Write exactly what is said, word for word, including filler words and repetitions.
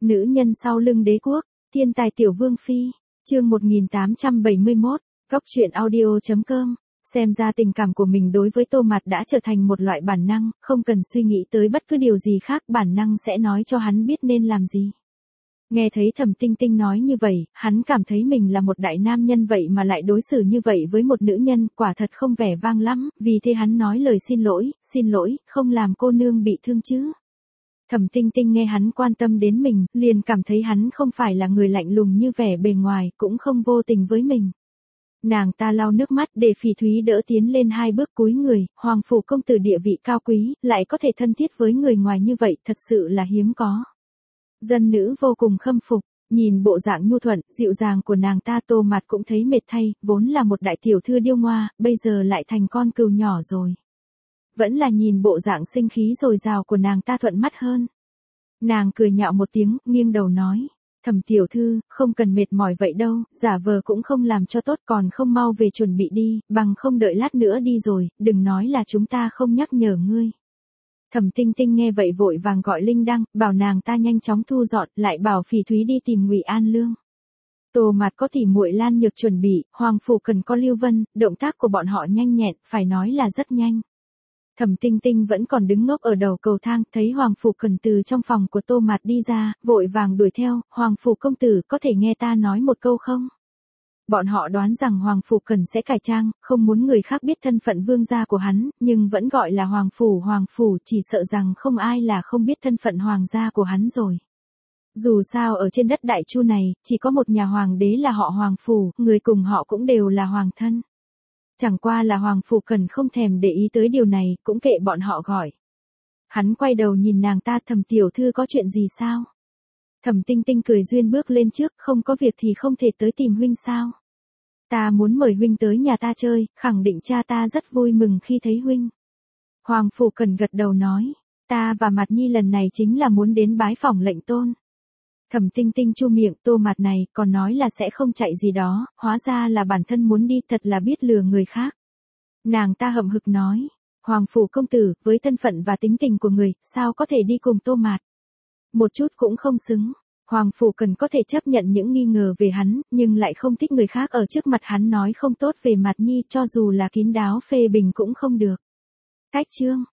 Nữ nhân sau lưng đế quốc, thiên tài tiểu vương phi, chương một nghìn tám trăm bảy mươi mốt, góc truyện audio chấm com. Xem ra tình cảm của mình đối với Tô Mạt đã trở thành một loại bản năng, không cần suy nghĩ tới bất cứ điều gì khác, bản năng sẽ nói cho hắn biết nên làm gì. Nghe thấy Thẩm Tinh Tinh nói như vậy, hắn cảm thấy mình là một đại nam nhân vậy mà lại đối xử như vậy với một nữ nhân, quả thật không vẻ vang lắm, vì thế hắn nói lời xin lỗi, xin lỗi, không làm cô nương bị thương chứ. Thẩm Tinh Tinh nghe hắn quan tâm đến mình, liền cảm thấy hắn không phải là người lạnh lùng như vẻ bề ngoài, cũng không vô tình với mình. Nàng ta lau nước mắt để Phỉ Thúy đỡ tiến lên hai bước cúi người, hoàng phủ công tử địa vị cao quý, lại có thể thân thiết với người ngoài như vậy, thật sự là hiếm có. Dân nữ vô cùng khâm phục, nhìn bộ dạng nhu thuận, dịu dàng của nàng ta, Tô Mạt cũng thấy mệt thay, vốn là một đại tiểu thư điêu ngoa, bây giờ lại thành con cừu nhỏ rồi. Vẫn là nhìn bộ dạng sinh khí dồi dào của nàng ta thuận mắt hơn. Nàng cười nhạo một tiếng, nghiêng đầu nói, Thẩm tiểu thư, không cần mệt mỏi vậy đâu, giả vờ cũng không làm cho tốt, còn không mau về chuẩn bị đi, bằng không đợi lát nữa đi rồi, đừng nói là chúng ta không nhắc nhở ngươi. Thẩm Tinh Tinh nghe vậy vội vàng gọi Linh Đăng, bảo nàng ta nhanh chóng thu dọn, lại bảo Phỉ Thúy đi tìm Ngụy An Lương. Tô Mạt có tỉ muội Lan Nhược chuẩn bị, hoàng phủ cần có Lưu Vân, động tác của bọn họ nhanh nhẹn, phải nói là rất nhanh. Thẩm Tinh Tinh vẫn còn đứng ngốc ở đầu cầu thang, thấy Hoàng Phủ Cần từ trong phòng của Tô Mạt đi ra, vội vàng đuổi theo, Hoàng Phủ công tử có thể nghe ta nói một câu không? Bọn họ đoán rằng Hoàng Phủ Cần sẽ cải trang, không muốn người khác biết thân phận vương gia của hắn, nhưng vẫn gọi là Hoàng Phủ Hoàng Phủ, chỉ sợ rằng không ai là không biết thân phận hoàng gia của hắn rồi. Dù sao ở trên đất Đại Chu này, chỉ có một nhà hoàng đế là họ Hoàng Phủ, người cùng họ cũng đều là hoàng thân. Chẳng qua là Hoàng Phủ Cần không thèm để ý tới điều này, cũng kệ bọn họ gọi. Hắn quay đầu nhìn nàng ta, Thẩm tiểu thư có chuyện gì sao? Thẩm Tinh Tinh cười duyên bước lên trước, không có việc thì không thể tới tìm huynh sao? Ta muốn mời huynh tới nhà ta chơi, khẳng định cha ta rất vui mừng khi thấy huynh. Hoàng Phủ Cần gật đầu nói, ta và Mạt Nhi lần này chính là muốn đến bái phỏng lệnh tôn. Thẩm Tinh Tinh chu miệng, Tô Mạt này, còn nói là sẽ không chạy gì đó, hóa ra là bản thân muốn đi, thật là biết lừa người khác. Nàng ta hậm hực nói, Hoàng Phủ công tử, với thân phận và tính tình của người, sao có thể đi cùng Tô Mạt? Một chút cũng không xứng. Hoàng Phủ Cần có thể chấp nhận những nghi ngờ về hắn, nhưng lại không thích người khác ở trước mặt hắn nói không tốt về Mạt Nhi, cho dù là kín đáo phê bình cũng không được. Cách chương